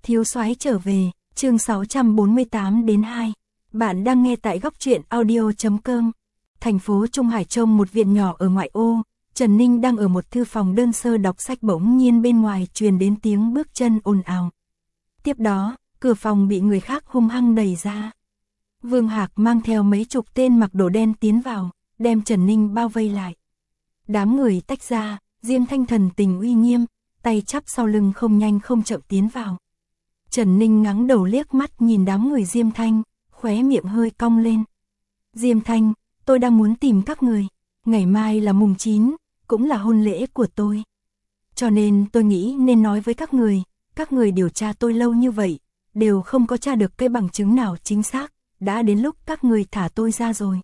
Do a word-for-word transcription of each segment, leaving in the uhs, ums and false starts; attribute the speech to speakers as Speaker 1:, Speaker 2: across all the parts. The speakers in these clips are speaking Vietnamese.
Speaker 1: Thiếu soái trở về, chương sáu trăm bốn mươi tám đến hai. Bạn đang nghe tại góc truyện audio chấm com. Thành phố Trung Hải trông một viện nhỏ ở ngoại ô, Trần Ninh đang ở một thư phòng đơn sơ đọc sách, bỗng nhiên bên ngoài truyền đến tiếng bước chân ồn ào. Tiếp đó, cửa phòng bị người khác hung hăng đẩy ra. Vương Hạc mang theo mấy chục tên mặc đồ đen tiến vào, đem Trần Ninh bao vây lại. Đám người tách ra, Diêm Thanh thần tình uy nghiêm, tay chắp sau lưng không nhanh không chậm tiến vào. Trần Ninh ngắng đầu liếc mắt nhìn đám người Diêm Thanh, khóe miệng hơi cong lên. Diêm Thanh, tôi đang muốn tìm các người, ngày mai là mùng chín, cũng là hôn lễ của tôi. Cho nên tôi nghĩ nên nói với các người, các người điều tra tôi lâu như vậy, đều không có tra được cái bằng chứng nào chính xác, đã đến lúc các người thả tôi ra rồi.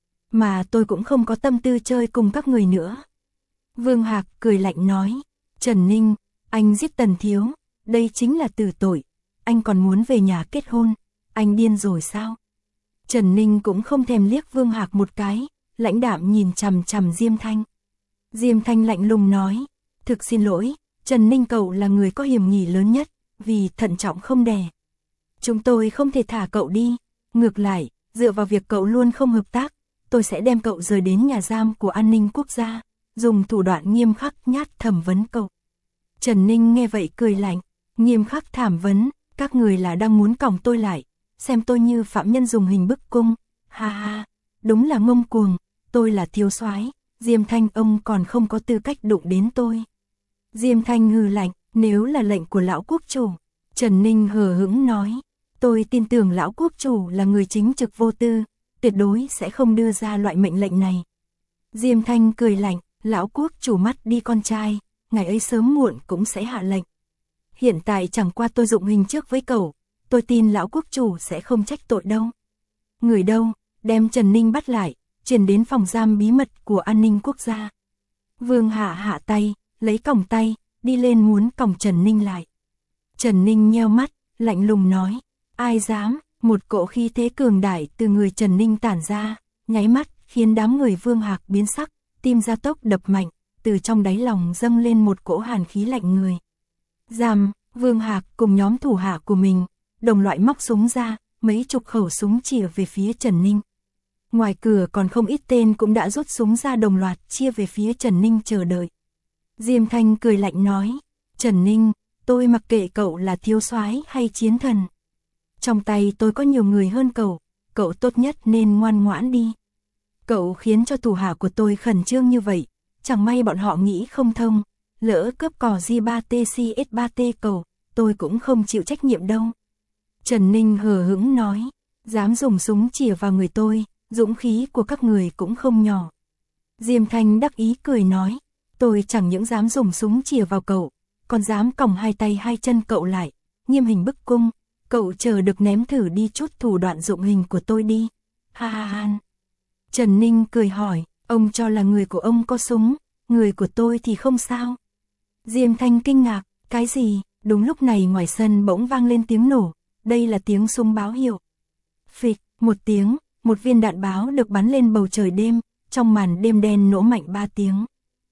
Speaker 1: Mà tôi cũng không có tâm tư chơi cùng các người nữa. Vương Hạc cười lạnh nói, Trần Ninh, anh giết Tần Thiếu, đây chính là tử tội, anh còn muốn về nhà kết hôn, anh điên rồi sao? Trần Ninh cũng không thèm liếc Vương Hạc một cái, lãnh đạm nhìn chằm chằm Diêm Thanh. Diêm Thanh lạnh lùng nói, thực xin lỗi, Trần Ninh cậu là người có hiểm nghi lớn nhất, vì thận trọng không đè. Chúng tôi không thể thả cậu đi, ngược lại, dựa vào việc cậu luôn không hợp tác, tôi sẽ đem cậu rời đến nhà giam của an ninh quốc gia, dùng thủ đoạn nghiêm khắc nhát thẩm vấn cậu. Trần Ninh nghe vậy cười lạnh, nghiêm khắc thẩm vấn, các người là đang muốn còng tôi lại, xem tôi như phạm nhân dùng hình bức cung, ha ha, đúng là ngông cuồng, tôi là thiếu soái, Diêm Thanh ông còn không có tư cách đụng đến tôi. Diêm Thanh hừ lạnh, nếu là lệnh của lão quốc chủ, Trần Ninh hờ hững nói, tôi tin tưởng lão quốc chủ là người chính trực vô tư, tuyệt đối sẽ không đưa ra loại mệnh lệnh này. Diêm Thanh cười lạnh, lão quốc chủ mắt đi con trai, ngày ấy sớm muộn cũng sẽ hạ lệnh. Hiện tại chẳng qua tôi dụng hình trước với cậu, tôi tin lão quốc chủ sẽ không trách tội đâu. Người đâu, đem Trần Ninh bắt lại, chuyển đến phòng giam bí mật của an ninh quốc gia. Vương Hạ hạ tay, lấy còng tay, đi lên muốn còng Trần Ninh lại. Trần Ninh nheo mắt, lạnh lùng nói, ai dám, một cỗ khí thế cường đại từ người Trần Ninh tản ra, nháy mắt khiến đám người Vương Hạc biến sắc, tim gia tốc đập mạnh, từ trong đáy lòng dâng lên một cỗ hàn khí lạnh người. Giam, Vương Hạc cùng nhóm thủ hạ của mình, đồng loại móc súng ra, mấy chục khẩu súng chĩa về phía Trần Ninh. Ngoài cửa còn không ít tên cũng đã rút súng ra đồng loạt chia về phía Trần Ninh chờ đợi. Diêm Thanh cười lạnh nói, Trần Ninh, tôi mặc kệ cậu là thiếu soái hay chiến thần. Trong tay tôi có nhiều người hơn cậu, cậu tốt nhất nên ngoan ngoãn đi. Cậu khiến cho thủ hạ của tôi khẩn trương như vậy, chẳng may bọn họ nghĩ không thông, lỡ cướp cò G ba T C S ba T cậu, tôi cũng không chịu trách nhiệm đâu. Trần Ninh hờ hững nói, dám dùng súng chĩa vào người tôi, dũng khí của các người cũng không nhỏ. Diêm Thanh đắc ý cười nói, tôi chẳng những dám dùng súng chĩa vào cậu, còn dám còng hai tay hai chân cậu lại, nghiêm hình bức cung, cậu chờ được ném thử đi chút thủ đoạn dụng hình của tôi đi. Ha ha ha. Trần Ninh cười hỏi, ông cho là người của ông có súng, người của tôi thì không sao. Diêm Thanh kinh ngạc, cái gì? Đúng lúc này ngoài sân bỗng vang lên tiếng nổ, đây là tiếng súng báo hiệu. Phịch, một tiếng, một viên đạn báo được bắn lên bầu trời đêm, trong màn đêm đen nổ mạnh ba tiếng.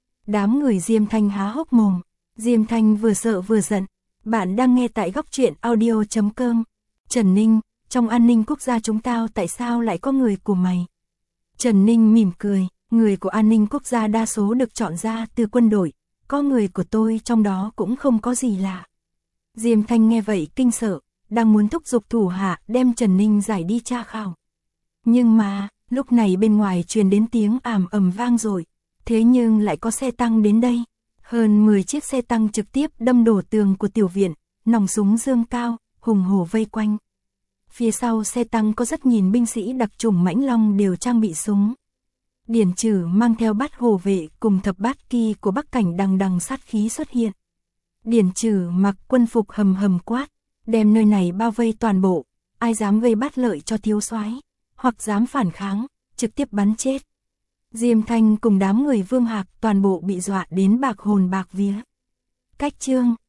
Speaker 1: Đám người Diêm Thanh há hốc mồm, Diêm Thanh vừa sợ vừa giận. Bạn đang nghe tại góc truyện audio chấm com. Trần Ninh, trong an ninh quốc gia chúng tao tại sao lại có người của mày? Trần Ninh mỉm cười, người của an ninh quốc gia đa số được chọn ra từ quân đội, có người của tôi trong đó cũng không có gì lạ. Diêm Thanh nghe vậy kinh sợ, đang muốn thúc giục thủ hạ đem Trần Ninh giải đi tra khảo. Nhưng mà, lúc này bên ngoài truyền đến tiếng ầm ầm vang dội, thế nhưng lại có xe tăng đến đây. Hơn mười chiếc xe tăng trực tiếp đâm đổ tường của tiểu viện, nòng súng dương cao, hùng hổ vây quanh. Phía sau xe tăng có rất nhìn binh sĩ đặc chủng Mãnh Long đều trang bị súng. Điển Trử mang theo bát hộ vệ cùng thập bát kỳ của Bắc Cảnh đằng đằng sát khí xuất hiện. Điển Trử mặc quân phục hầm hầm quát, đem nơi này bao vây toàn bộ, ai dám gây bất lợi cho thiếu soái, hoặc dám phản kháng, trực tiếp bắn chết. Diêm Thanh cùng đám người Vương Hạc toàn bộ bị dọa đến bạc hồn bạc vía. Cách chương